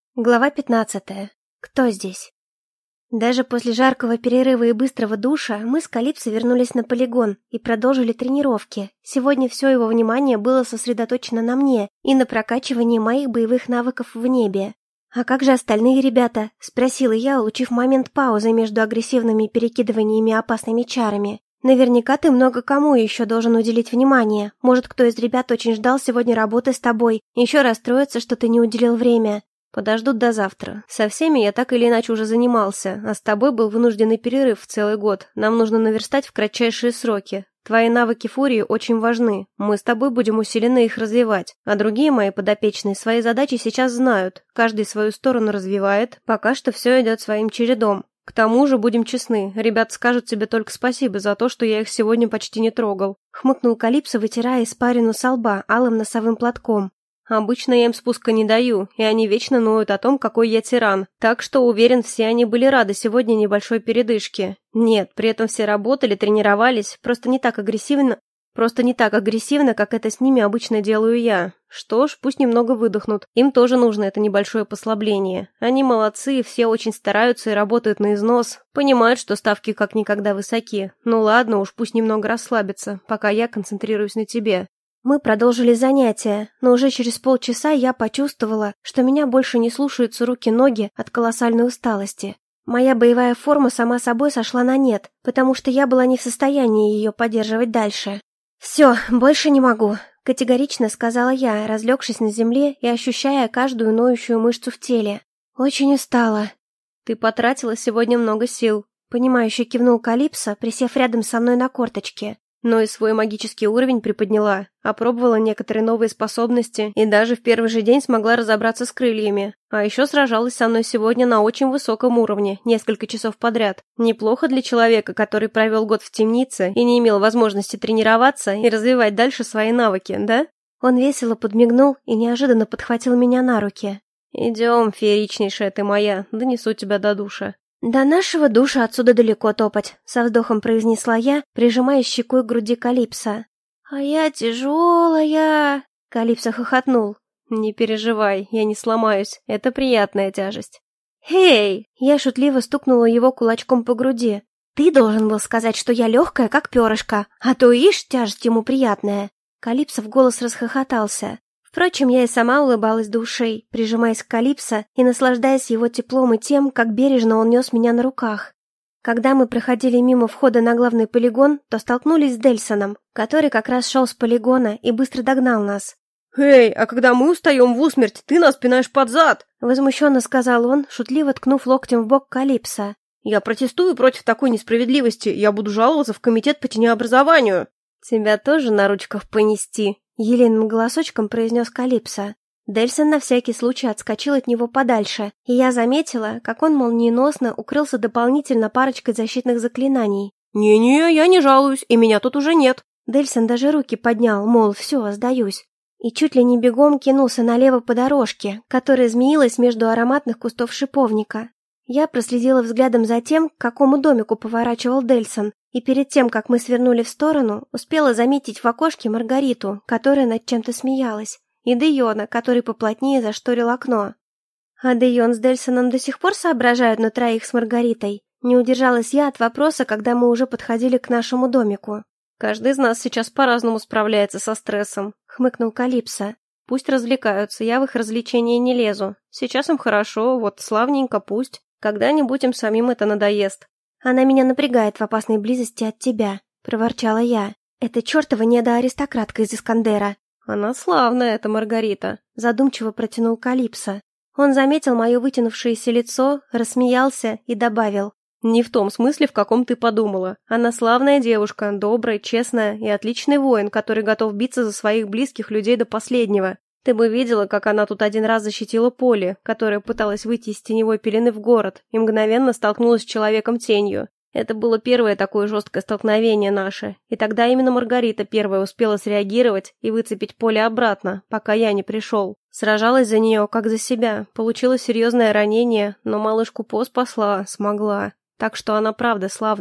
Глава 15. Кто здесь? Даже после жаркого перерыва и быстрого душа мы с Калипсо вернулись на полигон и продолжили тренировки. Сегодня все его внимание было сосредоточено на мне и на прокачивании моих боевых навыков в небе. «А как же остальные ребята?» – спросила я, улучив момент паузы между агрессивными перекидываниями опасными чарами. «Наверняка ты много кому еще должен уделить внимание. Может, кто из ребят очень ждал сегодня работы с тобой, еще расстроится, что ты не уделил время». Подождут до завтра. Со всеми я так или иначе уже занимался, а с тобой был вынужденный перерыв в целый год. Нам нужно наверстать в кратчайшие сроки. Твои навыки фурии очень важны. Мы с тобой будем усиленно их развивать. А другие мои подопечные свои задачи сейчас знают. Каждый свою сторону развивает. Пока что все идет своим чередом. К тому же, будем честны, ребят скажут тебе только спасибо за то, что я их сегодня почти не трогал. Хмыкнул Калипсо, вытирая испарину со лба алым носовым платком. Обычно я им спуска не даю, и они вечно ноют о том, какой я тиран. Так что, уверен, все они были рады сегодня небольшой передышке. Нет, при этом все работали, тренировались, просто не так агрессивно, как это с ними обычно делаю я. Что ж, пусть немного выдохнут. Им тоже нужно это небольшое послабление. Они молодцы, все очень стараются и работают на износ. Понимают, что ставки как никогда высоки. Ну ладно, уж пусть немного расслабятся, пока я концентрируюсь на тебе. Мы продолжили занятия, но уже через полчаса я почувствовала, что меня больше не слушаются руки-ноги от колоссальной усталости. Моя боевая форма сама собой сошла на нет, потому что я была не в состоянии ее поддерживать дальше. «Все, больше не могу», — категорично сказала я, разлегшись на земле и ощущая каждую ноющую мышцу в теле. «Очень устала». «Ты потратила сегодня много сил», — понимающе кивнул Калипсо, присев рядом со мной на корточке. Но и свой магический уровень приподняла, опробовала некоторые новые способности и даже в первый же день смогла разобраться с крыльями. А еще сражалась со мной сегодня на очень высоком уровне, несколько часов подряд. Неплохо для человека, который провел год в темнице и не имел возможности тренироваться и развивать дальше свои навыки, да? Он весело подмигнул и неожиданно подхватил меня на руки. «Идем, фееричнейшая ты моя, донесу тебя до душа». «До нашего душа отсюда далеко топать», — со вздохом произнесла я, прижимая щекой к груди Калипсо. «А я тяжелая», — Калипсо хохотнул. «Не переживай, я не сломаюсь, это приятная тяжесть». «Эй!» — я шутливо стукнула его кулачком по груди. «Ты должен был сказать, что я легкая, как перышко, а то ишь, тяжесть ему приятная». Калипсо в голос расхохотался. Впрочем, я и сама улыбалась до ушей, прижимаясь к Калипсо и наслаждаясь его теплом и тем, как бережно он нес меня на руках. Когда мы проходили мимо входа на главный полигон, то столкнулись с Дельсоном, который как раз шел с полигона и быстро догнал нас. «Эй, а когда мы устаем в усмерть, ты нас пинаешь под зад!» Возмущенно сказал он, шутливо ткнув локтем в бок Калипсо. «Я протестую против такой несправедливости, я буду жаловаться в комитет по тенеобразованию». «Тебя тоже на ручках понести?» Елейным голосочком произнес Калипсо. Дельсон на всякий случай отскочил от него подальше, и я заметила, как он молниеносно укрылся дополнительно парочкой защитных заклинаний. «Не-не, я не жалуюсь, и меня тут уже нет». Дельсон даже руки поднял, мол, все, сдаюсь. И чуть ли не бегом кинулся налево по дорожке, которая змеилась между ароматных кустов шиповника. Я проследила взглядом за тем, к какому домику поворачивал Дельсон, и перед тем, как мы свернули в сторону, успела заметить в окошке Маргариту, которая над чем-то смеялась, и Дейона, который поплотнее зашторил окно. А Дейон с Дельсоном до сих пор соображают на троих с Маргаритой? Не удержалась я от вопроса, когда мы уже подходили к нашему домику. «Каждый из нас сейчас по-разному справляется со стрессом», — хмыкнул Калипсо. «Пусть развлекаются, я в их развлечения не лезу. Сейчас им хорошо, вот славненько пусть. Когда-нибудь им самим это надоест». «Она меня напрягает в опасной близости от тебя», — проворчала я. «Это чертова недоаристократка из Искандера». «Она славная, эта Маргарита», — задумчиво протянул Калипсо. Он заметил мое вытянувшееся лицо, рассмеялся и добавил. «Не в том смысле, в каком ты подумала. Она славная девушка, добрая, честная и отличный воин, который готов биться за своих близких людей до последнего. Ты бы видела, как она тут один раз защитила Полли, которая пыталась выйти из теневой пелены в город, и мгновенно столкнулась с человеком-тенью. Это было первое такое жесткое столкновение наше, и тогда именно Маргарита первая успела среагировать и выцепить Полли обратно, пока я не пришел. Сражалась за нее, как за себя, получила серьезное ранение, но малышку По спасла, смогла. Так что она правда славная.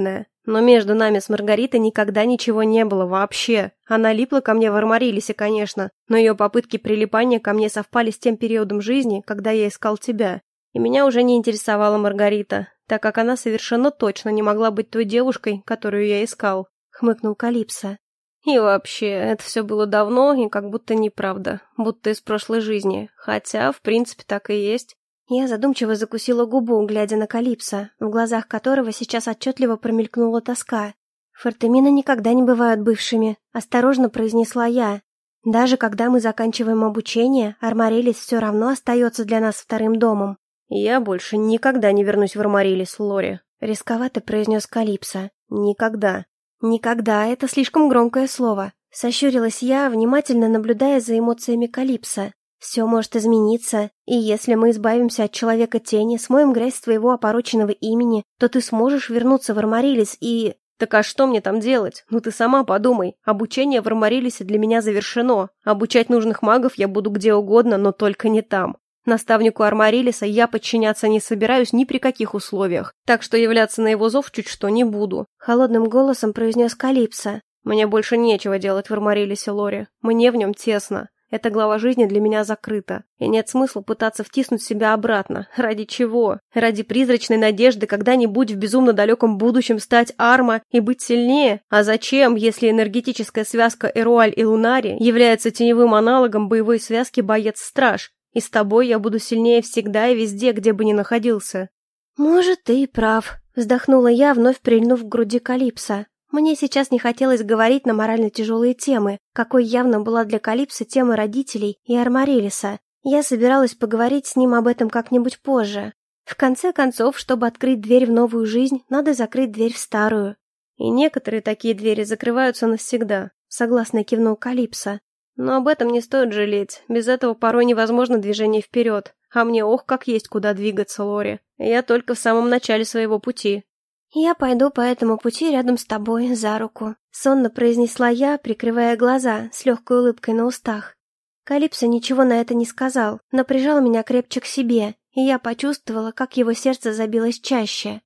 Но между нами с Маргаритой никогда ничего не было вообще. Она липла ко мне в Армарилисе, конечно, но ее попытки прилипания ко мне совпали с тем периодом жизни, когда я искал тебя. И меня уже не интересовала Маргарита, так как она совершенно точно не могла быть той девушкой, которую я искал», — хмыкнул Калипсо. «И вообще, это все было давно и как будто неправда, будто из прошлой жизни, хотя, в принципе, так и есть». Я задумчиво закусила губу, глядя на Калипсо, в глазах которого сейчас отчетливо промелькнула тоска. «Фортемины никогда не бывают бывшими», — осторожно произнесла я. «Даже когда мы заканчиваем обучение, Армарилис все равно остается для нас вторым домом». «Я больше никогда не вернусь в Армарилис, Лори», — рисковато произнес Калипсо. «Никогда». «Никогда» — это слишком громкое слово. Сощурилась я, внимательно наблюдая за эмоциями Калипсо. Все может измениться, и если мы избавимся от человека тени, смоем грязь с твоего опороченного имени, то ты сможешь вернуться в Армарилис и... «Так а что мне там делать? Ну ты сама подумай. Обучение в Армарилисе для меня завершено. Обучать нужных магов я буду где угодно, но только не там. Наставнику Армарилиса я подчиняться не собираюсь ни при каких условиях, так что являться на его зов чуть что не буду», — холодным голосом произнес Калипсо. «Мне больше нечего делать в Армарилисе, Лори. Мне в нем тесно. Эта глава жизни для меня закрыта, и нет смысла пытаться втиснуть себя обратно. Ради чего? Ради призрачной надежды когда-нибудь в безумно далеком будущем стать Арма и быть сильнее? А зачем, если энергетическая связка Эруаль и Лунари является теневым аналогом боевой связки Боец-Страж? И с тобой я буду сильнее всегда и везде, где бы ни находился». «Может, ты и прав», — вздохнула я, вновь прильнув к груди Калипсо. Мне сейчас не хотелось говорить на морально тяжелые темы, какой явно была для Калипсо тема родителей и Армарилиса. Я собиралась поговорить с ним об этом как-нибудь позже. В конце концов, чтобы открыть дверь в новую жизнь, надо закрыть дверь в старую. «И некоторые такие двери закрываются навсегда», — согласно кивнул Калипсо. «Но об этом не стоит жалеть. Без этого порой невозможно движение вперед. А мне ох, как есть куда двигаться, Лори. Я только в самом начале своего пути». «Я пойду по этому пути рядом с тобой, за руку», — сонно произнесла я, прикрывая глаза, с легкой улыбкой на устах. Калипсо ничего на это не сказал, но прижал меня крепче к себе, и я почувствовала, как его сердце забилось чаще.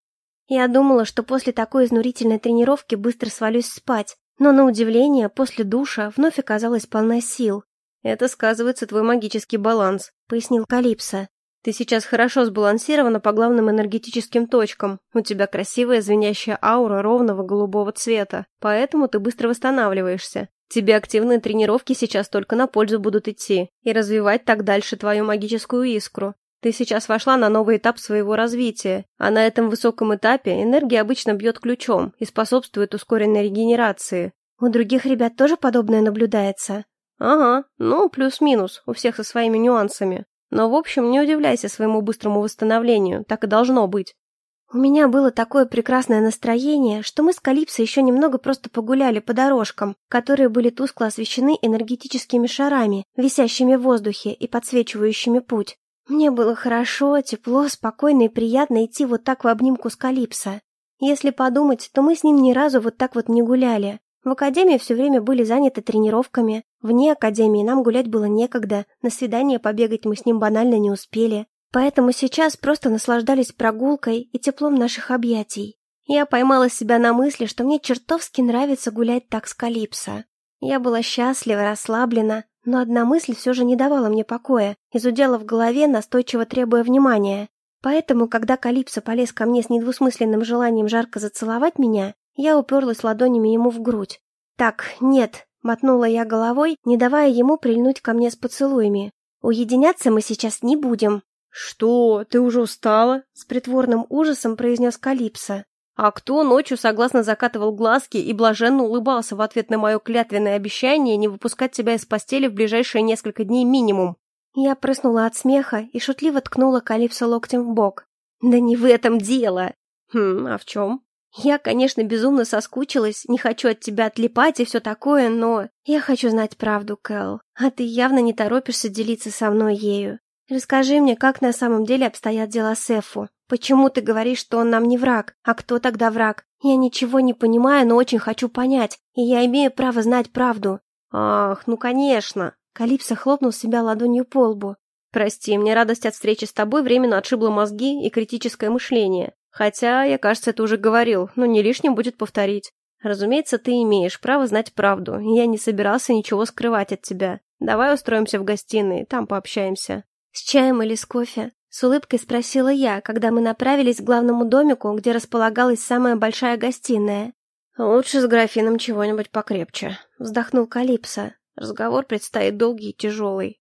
Я думала, что после такой изнурительной тренировки быстро свалюсь спать, но, на удивление, после душа вновь оказалась полна сил. «Это сказывается твой магический баланс», — пояснил Калипсо. «Ты сейчас хорошо сбалансирована по главным энергетическим точкам. У тебя красивая звенящая аура ровного голубого цвета, поэтому ты быстро восстанавливаешься. Тебе активные тренировки сейчас только на пользу будут идти, и развивать так дальше твою магическую искру. Ты сейчас вошла на новый этап своего развития, а на этом высоком этапе энергия обычно бьет ключом и способствует ускоренной регенерации». «У других ребят тоже подобное наблюдается?» «Ага, ну, плюс-минус, у всех со своими нюансами. Но, в общем, не удивляйся своему быстрому восстановлению, так и должно быть». У меня было такое прекрасное настроение, что мы с Калипсо еще немного просто погуляли по дорожкам, которые были тускло освещены энергетическими шарами, висящими в воздухе и подсвечивающими путь. Мне было хорошо, тепло, спокойно и приятно идти вот так в обнимку с Калипсо. Если подумать, то мы с ним ни разу вот так вот не гуляли. В академии все время были заняты тренировками. Вне академии нам гулять было некогда, на свидание побегать мы с ним банально не успели. Поэтому сейчас просто наслаждались прогулкой и теплом наших объятий. Я поймала себя на мысли, что мне чертовски нравится гулять так с Калипсо. Я была счастлива, расслаблена, но одна мысль все же не давала мне покоя, изудела в голове, настойчиво требуя внимания. Поэтому, когда Калипсо полез ко мне с недвусмысленным желанием жарко зацеловать меня, я уперлась ладонями ему в грудь. «Так, нет», — мотнула я головой, не давая ему прильнуть ко мне с поцелуями. «Уединяться мы сейчас не будем». «Что, ты уже устала?» — с притворным ужасом произнес Калипсо. «А кто ночью согласно закатывал глазки и блаженно улыбался в ответ на мое клятвенное обещание не выпускать тебя из постели в ближайшие несколько дней минимум?» Я прыснула от смеха и шутливо ткнула Калипсо локтем в бок. «Да не в этом дело!» А в чем?» «Я, конечно, безумно соскучилась, не хочу от тебя отлипать и все такое, но... Я хочу знать правду, Кэл, а ты явно не торопишься делиться со мной ею. Расскажи мне, как на самом деле обстоят дела с Эфу. Почему ты говоришь, что он нам не враг? А кто тогда враг? Я ничего не понимаю, но очень хочу понять, и я имею право знать правду». «Ах, ну конечно!» Калипсо хлопнул себя ладонью по лбу. «Прости, мне радость от встречи с тобой временно отшибла мозги и критическое мышление. Хотя, я, кажется, это уже говорил, но не лишним будет повторить. Разумеется, ты имеешь право знать правду, и я не собирался ничего скрывать от тебя. Давай устроимся в гостиной, там пообщаемся. С чаем или с кофе? С улыбкой спросила я, когда мы направились к главному домику, где располагалась самая большая гостиная. Лучше с графином чего-нибудь покрепче, вздохнул Калипсо. Разговор предстоит долгий и тяжелый.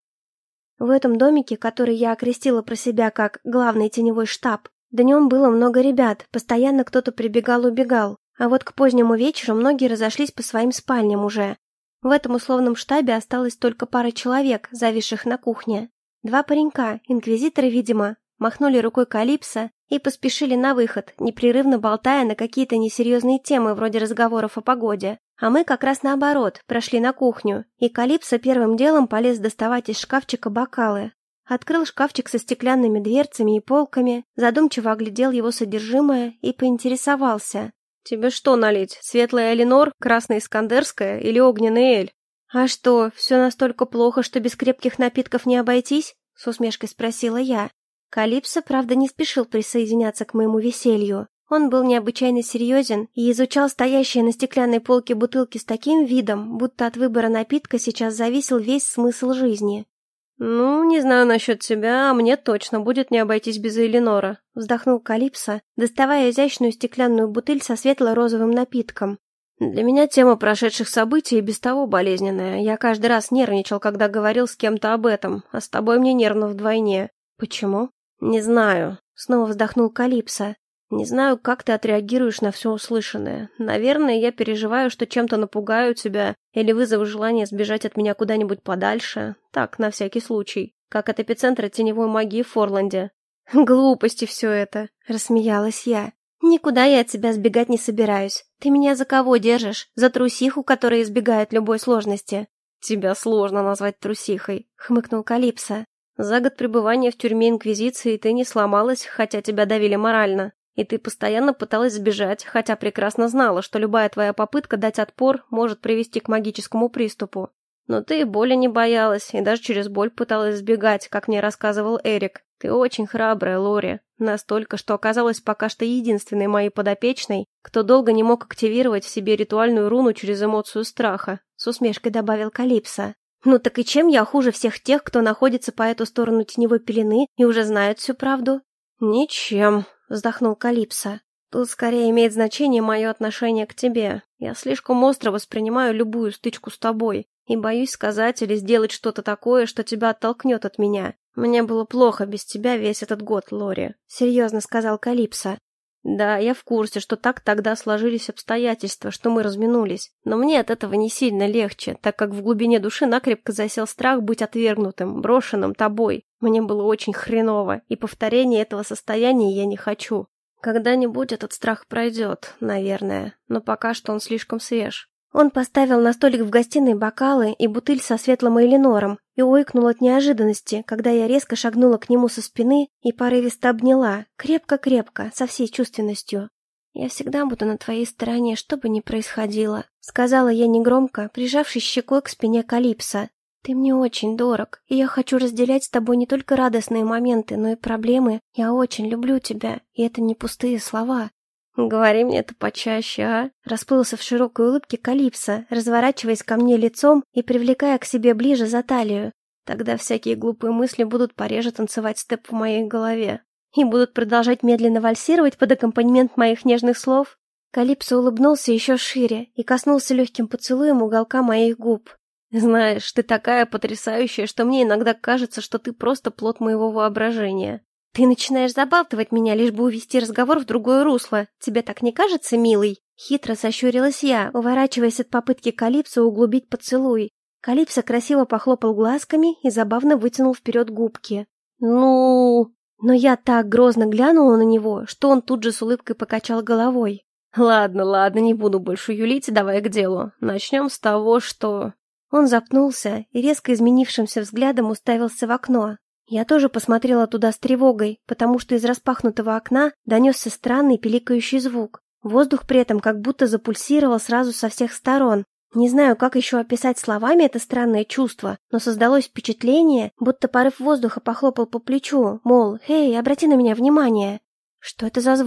В этом домике, который я окрестила про себя как главный теневой штаб, днем было много ребят, постоянно кто-то прибегал-убегал, а вот к позднему вечеру многие разошлись по своим спальням уже. В этом условном штабе осталось только пара человек, зависших на кухне. 2 паренька, инквизиторы, видимо, махнули рукой Калипсо и поспешили на выход, непрерывно болтая на какие-то несерьезные темы вроде разговоров о погоде. А мы как раз наоборот, прошли на кухню, и Калипсо первым делом полез доставать из шкафчика бокалы. Открыл шкафчик со стеклянными дверцами и полками, задумчиво оглядел его содержимое и поинтересовался. «Тебе что налить? Светлая Эленор, красная Искандерская или огненный эль?» «А что, все настолько плохо, что без крепких напитков не обойтись?» — с усмешкой спросила я. Калипсо, правда, не спешил присоединяться к моему веселью. Он был необычайно серьезен и изучал стоящие на стеклянной полке бутылки с таким видом, будто от выбора напитка сейчас зависел весь смысл жизни. «Ну, не знаю насчет тебя, а мне точно будет не обойтись без Эленора», — вздохнул Калипсо, доставая изящную стеклянную бутыль со светло-розовым напитком. «Для меня тема прошедших событий и без того болезненная. Я каждый раз нервничал, когда говорил с кем-то об этом, а с тобой мне нервно вдвойне». «Почему?» «Не знаю», — снова вздохнул Калипсо. «Не знаю, как ты отреагируешь на все услышанное. Наверное, я переживаю, что чем-то напугаю тебя или вызову желание сбежать от меня куда-нибудь подальше. Так, на всякий случай. Как от эпицентра теневой магии в Форланде». «Глупости все это», — рассмеялась я. «Никуда я от тебя сбегать не собираюсь. Ты меня за кого держишь? За трусиху, которая избегает любой сложности?» «Тебя сложно назвать трусихой», — хмыкнул Калипсо. «За год пребывания в тюрьме Инквизиции ты не сломалась, хотя тебя давили морально. И ты постоянно пыталась сбежать, хотя прекрасно знала, что любая твоя попытка дать отпор может привести к магическому приступу. Но ты и боли не боялась, и даже через боль пыталась сбегать, как мне рассказывал Эрик. Ты очень храбрая, Лори. Настолько, что оказалась пока что единственной моей подопечной, кто долго не мог активировать в себе ритуальную руну через эмоцию страха», — с усмешкой добавил Калипсо. «Ну так и чем я хуже всех тех, кто находится по эту сторону теневой пелены и уже знает всю правду?» «Ничем», — вздохнул Калипсо. «Тут скорее имеет значение мое отношение к тебе. Я слишком остро воспринимаю любую стычку с тобой и боюсь сказать или сделать что-то такое, что тебя оттолкнет от меня. Мне было плохо без тебя весь этот год, Лори», — серьезно сказал Калипсо. «Да, я в курсе, что так тогда сложились обстоятельства, что мы разминулись, но мне от этого не сильно легче, так как в глубине души накрепко засел страх быть отвергнутым, брошенным тобой. Мне было очень хреново, и повторения этого состояния я не хочу. Когда-нибудь этот страх пройдет, наверное, но пока что он слишком свеж». Он поставил на столик в гостиной бокалы и бутыль со светлым Эленором и ойкнул от неожиданности, когда я резко шагнула к нему со спины и порывисто обняла, крепко-крепко, со всей чувственностью. «Я всегда буду на твоей стороне, что бы ни происходило», — сказала я негромко, прижавшись щекой к спине Калипсо. «Ты мне очень дорог, и я хочу разделять с тобой не только радостные моменты, но и проблемы. Я очень люблю тебя, и это не пустые слова». «Говори мне это почаще, а?» Расплылся в широкой улыбке Калипсо, разворачиваясь ко мне лицом и привлекая к себе ближе за талию. «Тогда всякие глупые мысли будут пореже танцевать степ в моей голове». «И будут продолжать медленно вальсировать под аккомпанемент моих нежных слов?» Калипсо улыбнулся еще шире и коснулся легким поцелуем уголка моих губ. «Знаешь, ты такая потрясающая, что мне иногда кажется, что ты просто плод моего воображения». «Ты начинаешь забалтывать меня, лишь бы увести разговор в другое русло. Тебе так не кажется, милый?» Хитро сощурилась я, уворачиваясь от попытки Калипсо углубить поцелуй. Калипсо красиво похлопал глазками и забавно вытянул вперед губки. «Ну...» Но я так грозно глянула на него, что он тут же с улыбкой покачал головой. «Ладно, не буду больше юлить, давай к делу. Начнем с того, что...» Он запнулся и резко изменившимся взглядом уставился в окно. Я тоже посмотрела туда с тревогой, потому что из распахнутого окна донесся странный пиликающий звук. Воздух при этом как будто запульсировал сразу со всех сторон. Не знаю, как еще описать словами это странное чувство, но создалось впечатление, будто порыв воздуха похлопал по плечу, мол, «Эй, обрати на меня внимание!» «Что это за звук?»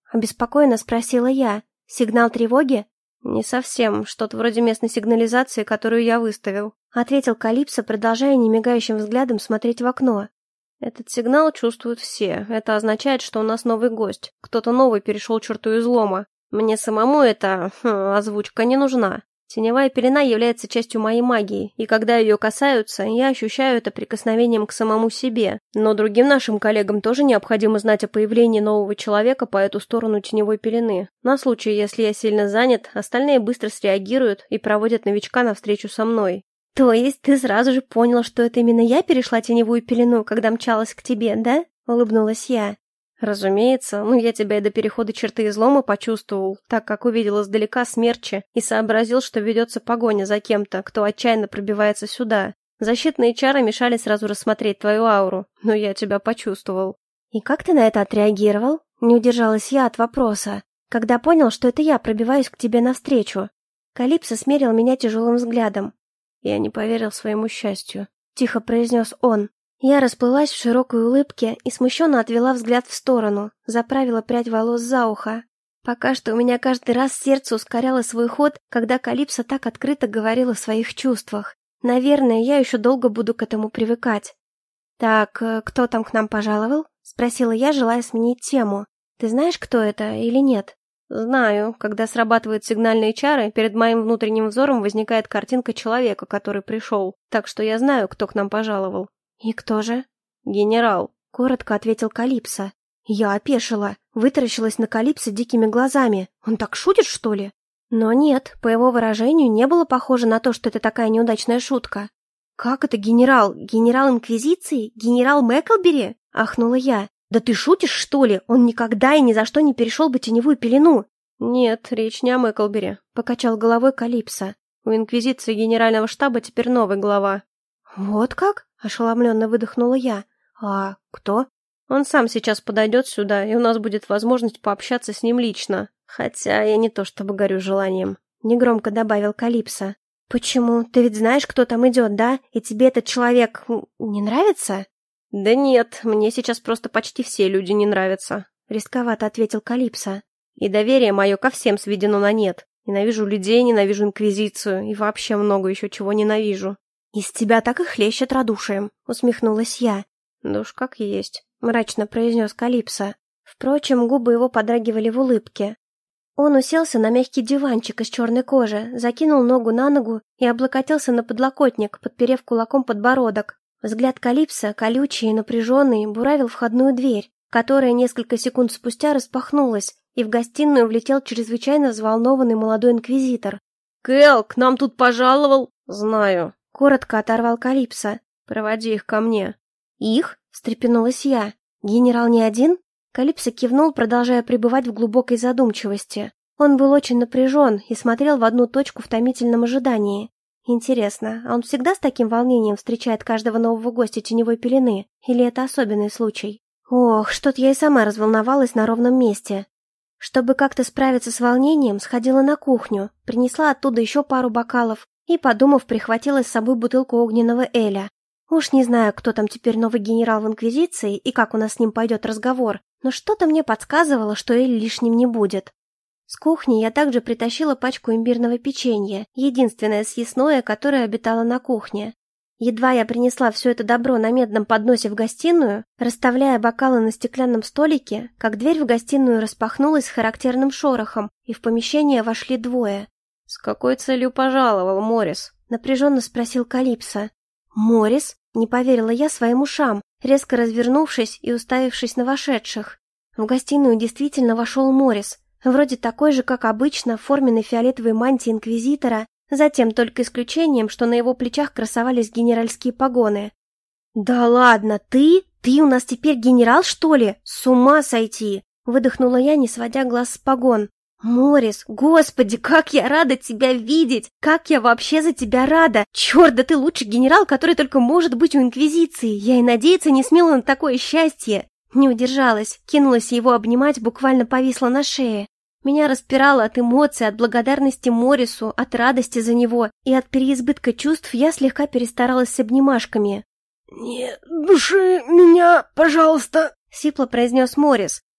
— обеспокоенно спросила я. «Сигнал тревоги?» «Не совсем. Что-то вроде местной сигнализации, которую я выставил», — ответил Калипсо, продолжая немигающим взглядом смотреть в окно. «Этот сигнал чувствуют все. Это означает, что у нас новый гость. Кто-то новый перешел черту излома. Мне самому эта озвучка не нужна. Теневая пелена является частью моей магии, и когда ее касаются, я ощущаю это прикосновением к самому себе. Но другим нашим коллегам тоже необходимо знать о появлении нового человека по эту сторону теневой пелены. На случай, если я сильно занят, остальные быстро среагируют и проводят новичка навстречу со мной». «То есть ты сразу же понял, что это именно я перешла теневую пелену, когда мчалась к тебе, да?» — улыбнулась я. «Разумеется, я тебя и до перехода черты излома почувствовал, так как увидел издалека смерчи и сообразил, что ведется погоня за кем-то, кто отчаянно пробивается сюда. Защитные чары мешали сразу рассмотреть твою ауру, но я тебя почувствовал». «И как ты на это отреагировал?» — не удержалась я от вопроса. «Когда понял, что это я пробиваюсь к тебе навстречу?» Калипсо смерил меня тяжелым взглядом. «Я не поверил своему счастью», — тихо произнес он. Я расплылась в широкой улыбке и смущенно отвела взгляд в сторону, заправила прядь волос за ухо. Пока что у меня каждый раз сердце ускоряло свой ход, когда Калипсо так открыто говорил о своих чувствах. Наверное, я еще долго буду к этому привыкать. «Так, кто там к нам пожаловал?» — спросила я, желая сменить тему. «Ты знаешь, кто это или нет?» «Знаю. Когда срабатывают сигнальные чары, перед моим внутренним взором возникает картинка человека, который пришел. Так что я знаю, кто к нам пожаловал». «И кто же?» «Генерал», — коротко ответил Калипсо. Я опешила, вытаращилась на Калипсо дикими глазами. Он так шутит, что ли? Но нет, по его выражению не было похоже на то, что это такая неудачная шутка. «Как это генерал? Генерал Инквизиции? Генерал Мэклбери?» — ахнула я. «Да ты шутишь, что ли? Он никогда и ни за что не перешел бы теневую пелену!» «Нет, речь не о Мэклбери», — покачал головой Калипсо. «У Инквизиции Генерального штаба теперь новый глава». «Вот как?» — ошеломленно выдохнула я. «А кто?» «Он сам сейчас подойдет сюда, и у нас будет возможность пообщаться с ним лично. Хотя я не то чтобы горю желанием», — негромко добавил Калипсо. «Почему? Ты ведь знаешь, кто там идет, да? И тебе этот человек не нравится?» «Да нет, мне сейчас просто почти все люди не нравятся», — рисковато ответил Калипсо. «И доверие мое ко всем сведено на нет. Ненавижу людей, ненавижу Инквизицию и вообще много еще чего ненавижу». «Из тебя так и хлещет радушием», — усмехнулась я. «Да уж как есть», — мрачно произнес Калипсо. Впрочем, губы его подрагивали в улыбке. Он уселся на мягкий диванчик из черной кожи, закинул ногу на ногу и облокотился на подлокотник, подперев кулаком подбородок. Взгляд Калипсо, колючий и напряженный, буравил входную дверь, которая несколько секунд спустя распахнулась, и в гостиную влетел чрезвычайно взволнованный молодой инквизитор. «Кэл, к нам тут пожаловал!» «Знаю», — коротко оторвал Калипсо. «Проводи их ко мне». «Их?» — встрепенулась я. «Генерал не один?» Калипсо кивнул, продолжая пребывать в глубокой задумчивости. Он был очень напряжен и смотрел в одну точку в томительном ожидании. Интересно, а он всегда с таким волнением встречает каждого нового гостя теневой пелены? Или это особенный случай? Ох, что-то я и сама разволновалась на ровном месте. Чтобы как-то справиться с волнением, сходила на кухню, принесла оттуда еще пару бокалов и, подумав, прихватила с собой бутылку огненного эля. Уж не знаю, кто там теперь новый генерал в Инквизиции и как у нас с ним пойдет разговор, но что-то мне подсказывало, что эль лишним не будет. С кухни я также притащила пачку имбирного печенья, единственное съестное, которое обитало на кухне. Едва я принесла все это добро на медном подносе в гостиную, расставляя бокалы на стеклянном столике, как дверь в гостиную распахнулась с характерным шорохом, и в помещение вошли двое. «С какой целью пожаловал, Моррис?» — напряженно спросил Калипсо. «Моррис?» — не поверила я своим ушам, резко развернувшись и уставившись на вошедших. В гостиную действительно вошел Моррис, вроде такой же, как обычно, в форменной фиолетовой мантии инквизитора, затем только исключением, что на его плечах красовались генеральские погоны. «Да ладно, ты? Ты у нас теперь генерал, что ли? С ума сойти!» — выдохнула я, не сводя глаз с погон. «Моррис, господи, как я рада тебя видеть! Как я вообще за тебя рада! Черт, да ты лучший генерал, который только может быть у Инквизиции! Я и надеяться не смела на такое счастье!» Не удержалась, кинулась его обнимать, буквально повисла на шее. Меня распирало от эмоций, от благодарности Моррису, от радости за него, и от переизбытка чувств я слегка перестаралась с обнимашками. «Не души меня, пожалуйста!» — сипло произнес Моррис.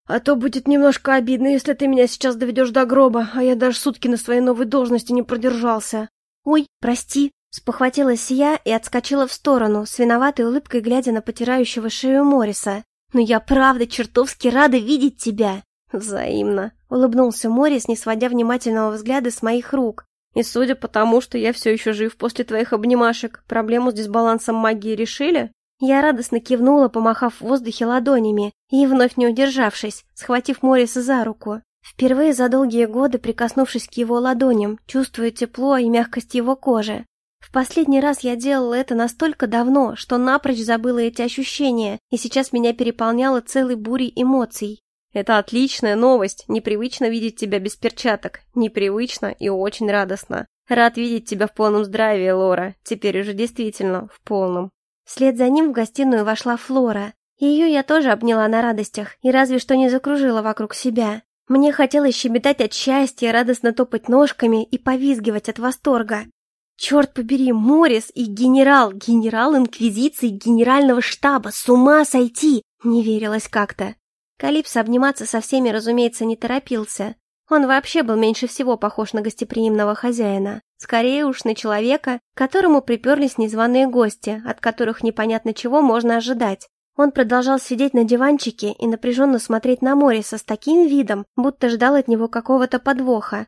А то будет немножко обидно, если ты меня сейчас доведешь до гроба, а я даже сутки на своей новой должности не продержался». «Ой, прости», — спохватилась я и отскочила в сторону, с виноватой улыбкой глядя на потирающего шею Морриса. «Но я правда чертовски рада видеть тебя!» «Взаимно», — улыбнулся Моррис, не сводя внимательного взгляда с моих рук. «И судя по тому, что я все еще жив после твоих обнимашек, проблему с дисбалансом магии решили?» Я радостно кивнула, помахав в воздухе ладонями, и, вновь не удержавшись, схватив Морриса за руку. Впервые за долгие годы, прикоснувшись к его ладоням, чувствуя тепло и мягкость его кожи. В последний раз я делала это настолько давно, что напрочь забыла эти ощущения, и сейчас меня переполняло целой бурей эмоций. «Это отличная новость, непривычно видеть тебя без перчаток, непривычно и очень радостно. Рад видеть тебя в полном здравии, Лора, теперь уже действительно в полном». Вслед за ним в гостиную вошла Флора. Ее я тоже обняла на радостях и разве что не закружила вокруг себя. Мне хотелось щебетать от счастья, радостно топать ножками и повизгивать от восторга. Черт побери, Моррис и генерал Инквизиции Генерального штаба, с ума сойти! Не верилось как-то. Калипсо обниматься со всеми, разумеется, не торопился. Он вообще был меньше всего похож на гостеприимного хозяина. Скорее уж на человека, к которому приперлись незваные гости, от которых непонятно чего можно ожидать. Он продолжал сидеть на диванчике и напряженно смотреть на Морриса с таким видом, будто ждал от него какого-то подвоха.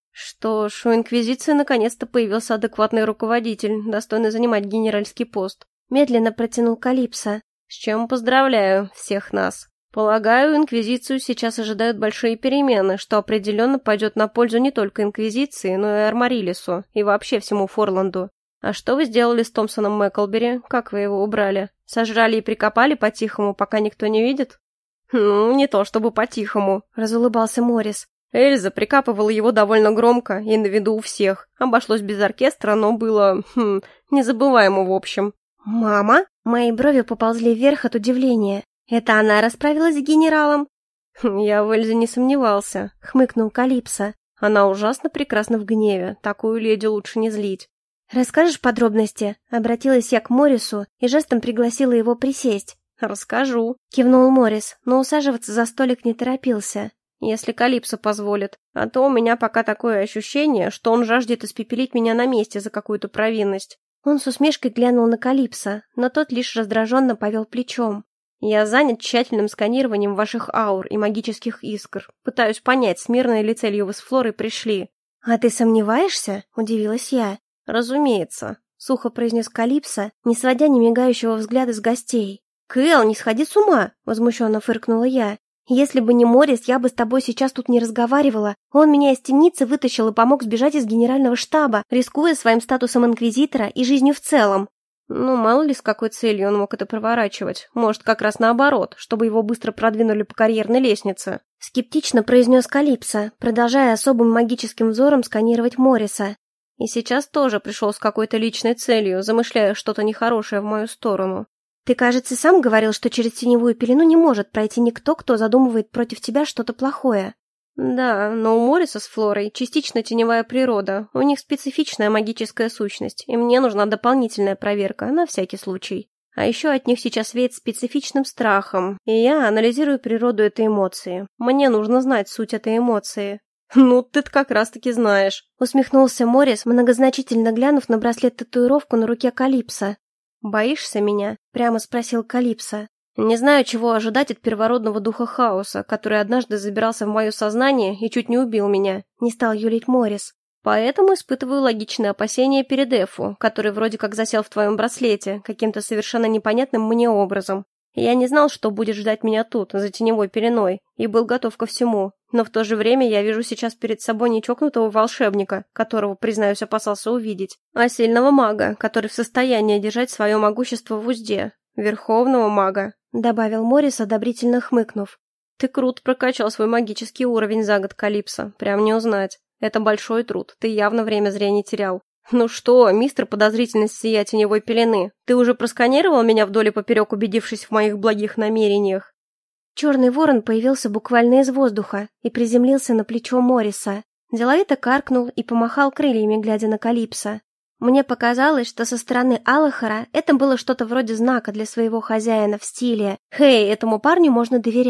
Что ж, у Инквизиции наконец-то появился адекватный руководитель, достойный занимать генеральский пост. Медленно протянул Калипсо. С чем поздравляю всех нас. Полагаю, Инквизицию сейчас ожидают большие перемены, что определенно пойдет на пользу не только Инквизиции, но и Армарилису, и вообще всему Форланду. А что вы сделали с Томпсоном Мэклбери? Как вы его убрали? Сожрали и прикопали по-тихому, пока никто не видит? Ну, не то чтобы по-тихому, разулыбался Моррис. Эльза прикапывала его довольно громко и на виду у всех. Обошлось без оркестра, но было, незабываемо в общем. «Мама?» Мои брови поползли вверх от удивления. «Это она расправилась с генералом?» «Я в Эльзе не сомневался», — хмыкнул Калипсо. «Она ужасно прекрасна в гневе, такую леди лучше не злить». «Расскажешь подробности?» — обратилась я к Моррису и жестом пригласила его присесть. «Расскажу», — кивнул Моррис, но усаживаться за столик не торопился. «Если Калипсо позволит, а то у меня пока такое ощущение, что он жаждет испепелить меня на месте за какую-то провинность». Он с усмешкой глянул на Калипсо, но тот лишь раздраженно повел плечом. «Я занят тщательным сканированием ваших аур и магических искр. Пытаюсь понять, с мирной ли целью вы с Флорой пришли». «А ты сомневаешься?» – удивилась я. «Разумеется», – сухо произнес Калипсо, не сводя немигающего взгляда с гостей. «Кэл, не сходи с ума!» – возмущенно фыркнула я. «Если бы не Моррис, я бы с тобой сейчас тут не разговаривала. Он меня из темницы вытащил и помог сбежать из генерального штаба, рискуя своим статусом инквизитора и жизнью в целом». «Ну, мало ли с какой целью он мог это проворачивать. Может, как раз наоборот, чтобы его быстро продвинули по карьерной лестнице». Скептично произнес Калипсо, продолжая особым магическим взором сканировать Морриса. «И сейчас тоже пришел с какой-то личной целью, замышляя что-то нехорошее в мою сторону». «Ты, кажется, сам говорил, что через теневую пелену не может пройти никто, кто задумывает против тебя что-то плохое». «Да, но у Морриса с Флорой частично теневая природа, у них специфичная магическая сущность, и мне нужна дополнительная проверка, на всякий случай. А еще от них сейчас веет специфичным страхом, и я анализирую природу этой эмоции. Мне нужно знать суть этой эмоции». «Ну, ты-то как раз-таки знаешь», — усмехнулся Моррис, многозначительно глянув на браслет-татуировку на руке Калипсо. «Боишься меня?» — прямо спросил Калипсо. «Не знаю, чего ожидать от первородного духа хаоса, который однажды забирался в мое сознание и чуть не убил меня», — не стал юлить Моррис. «Поэтому испытываю логичные опасения перед Эфу, который вроде как засел в твоем браслете, каким-то совершенно непонятным мне образом. Я не знал, что будет ждать меня тут, за теневой пеленой, и был готов ко всему. Но в то же время я вижу сейчас перед собой не чокнутого волшебника, которого, признаюсь, опасался увидеть, а сильного мага, который в состоянии держать свое могущество в узде. Верховного мага», — добавил Моррис, одобрительно хмыкнув. «Ты круто прокачал свой магический уровень за год, Калипсо, прям не узнать. Это большой труд, ты явно время зря не терял». «Ну что, мистер подозрительность сия теневой пелены, ты уже просканировал меня вдоль и поперек, убедившись в моих благих намерениях?» Черный ворон появился буквально из воздуха и приземлился на плечо Морриса. Деловито каркнул и помахал крыльями, глядя на Калипсо. Мне показалось, что со стороны Аллахара это было что-то вроде знака для своего хозяина в стиле «Хей, этому парню можно доверять».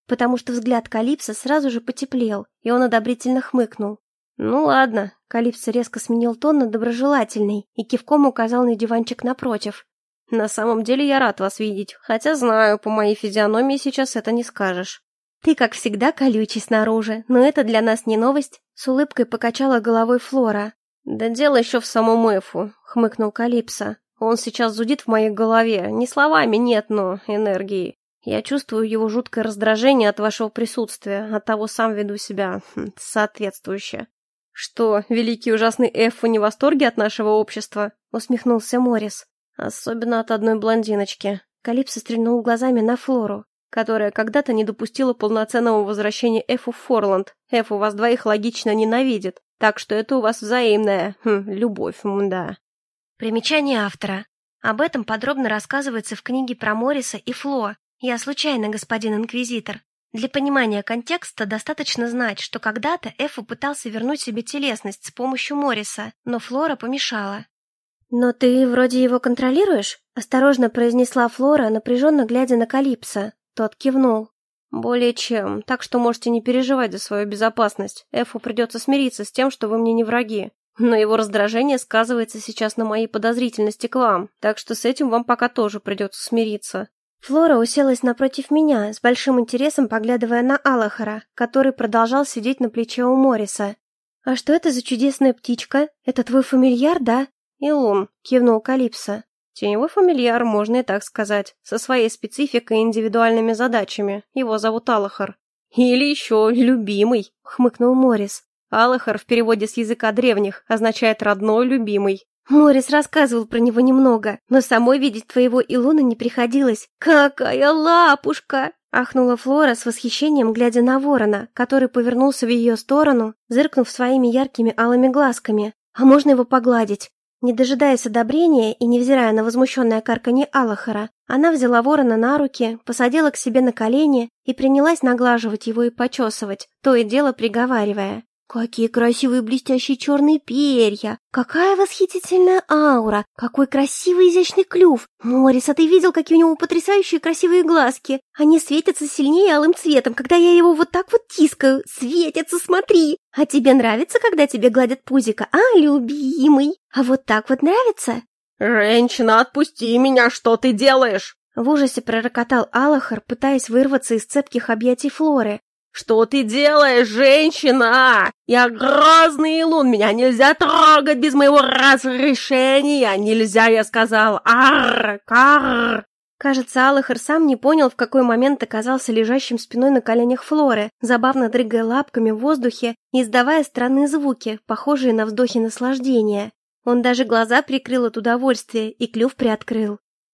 потому что взгляд Калипсо сразу же потеплел, и он одобрительно хмыкнул. «Ну ладно», — Калипсо резко сменил тон на доброжелательный и кивком указал на диванчик напротив. «На самом деле я рад вас видеть, хотя знаю, по моей физиономии сейчас это не скажешь». «Ты, как всегда, колючий снаружи, но это для нас не новость», — с улыбкой покачала головой Флора. «Да дело еще в самом Эфу», — хмыкнул Калипсо. «Он сейчас зудит в моей голове, не словами нет, но энергией. Я чувствую его жуткое раздражение от вашего присутствия, оттого сам веду себя соответствующе». «Что, великий ужасный Эфу не в восторге от нашего общества?» — усмехнулся Моррис. «Особенно от одной блондиночки». Калипсо стрельнул глазами на Флору, которая когда-то не допустила полноценного возвращения Эфу в Форланд. Эфу вас двоих логично ненавидит, так что это у вас взаимная любовь, да. Примечание автора. Об этом подробно рассказывается в книге про Морриса и Фло. Я случайно, господин инквизитор. Для понимания контекста достаточно знать, что когда-то Эфу пытался вернуть себе телесность с помощью Морриса, но Флора помешала. «Но ты вроде его контролируешь?» — осторожно произнесла Флора, напряженно глядя на Калипсо. Тот кивнул. «Более чем, так что можете не переживать за свою безопасность. Эфу придется смириться с тем, что вы мне не враги. Но его раздражение сказывается сейчас на моей подозрительности к вам, так что с этим вам пока тоже придется смириться». Флора уселась напротив меня, с большим интересом поглядывая на Аллахара, который продолжал сидеть на плече у Морриса. «А что это за чудесная птичка? Это твой фамильяр, да?» «Илун», — кивнул Калипсо. «Теневой фамильяр, можно и так сказать, со своей спецификой и индивидуальными задачами. Его зовут Аллахар». «Или еще любимый», — хмыкнул Моррис. «Аллахар в переводе с языка древних означает «родной, любимый». Моррис рассказывал про него немного, но самой видеть твоего Илуна не приходилось. «Какая лапушка!» — ахнула Флора с восхищением, глядя на ворона, который повернулся в ее сторону, зыркнув своими яркими алыми глазками. «А можно его погладить?» Не дожидаясь одобрения и невзирая на возмущенное карканье Аллахара, она взяла ворона на руки, посадила к себе на колени и принялась наглаживать его и почесывать, то и дело приговаривая. «Какие красивые блестящие черные перья! Какая восхитительная аура! Какой красивый изящный клюв! Моррис, а ты видел, какие у него потрясающие красивые глазки? Они светятся сильнее алым цветом, когда я его вот так вот тискаю. Светятся, смотри! А тебе нравится, когда тебе гладят пузико, а, любимый? А вот так вот нравится?» «Женщина, отпусти меня, что ты делаешь?» В ужасе пророкотал Аллахар, пытаясь вырваться из цепких объятий Флоры. «Что ты делаешь, женщина? Я грозный Илун, меня нельзя трогать без моего разрешения! Нельзя, я сказал! Арр! Карр!» Кажется, Аллахар сам не понял, в какой момент оказался лежащим спиной на коленях Флоры, забавно дрыгая лапками в воздухе и издавая странные звуки, похожие на вздохи наслаждения. Он даже глаза прикрыл от удовольствия и клюв приоткрыл.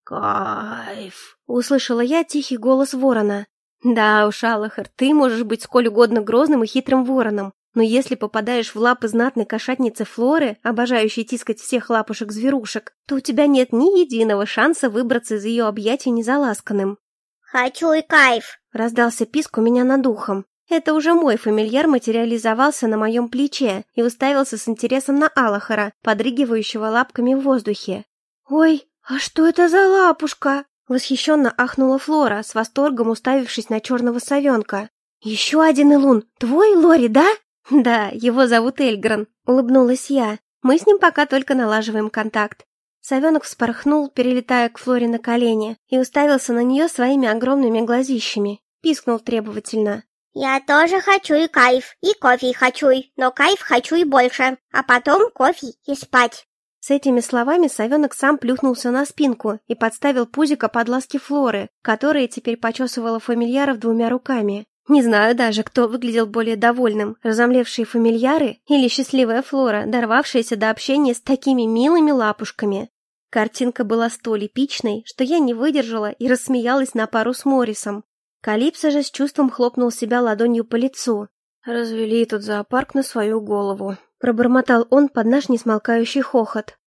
«Кайф!» — услышала я тихий голос ворона. «Да уж, Аллахар, ты можешь быть сколь угодно грозным и хитрым вороном, но если попадаешь в лапы знатной кошатницы Флоры, обожающей тискать всех лапушек-зверушек, то у тебя нет ни единого шанса выбраться из ее объятий незаласканным». «Хочу и кайф!» — раздался писк у меня над ухом. Это уже мой фамильяр материализовался на моем плече и уставился с интересом на Аллахара, подрыгивающего лапками в воздухе. «Ой, а что это за лапушка?» Восхищенно ахнула Флора, с восторгом уставившись на черного совенка. «Еще один Илун! Твой, Лори, да?» «Да, его зовут Эльгран», — улыбнулась я. «Мы с ним пока только налаживаем контакт». Совенок вспорхнул, перелетая к Флоре на колени, и уставился на нее своими огромными глазищами. Пискнул требовательно. «Я тоже хочу и кайф, и кофе хочу, но кайф хочу и больше, а потом кофе и спать». С этими словами совенок сам плюхнулся на спинку и подставил пузико под ласки Флоры, которая теперь почесывала фамильяров двумя руками. Не знаю даже, кто выглядел более довольным, разомлевшие фамильяры или счастливая Флора, дорвавшаяся до общения с такими милыми лапушками. Картинка была столь эпичной, что я не выдержала и рассмеялась на пару с Моррисом. Калипсо же с чувством хлопнул себя ладонью по лицу. «Развели тут зоопарк на свою голову», — пробормотал он под наш несмолкающий хохот.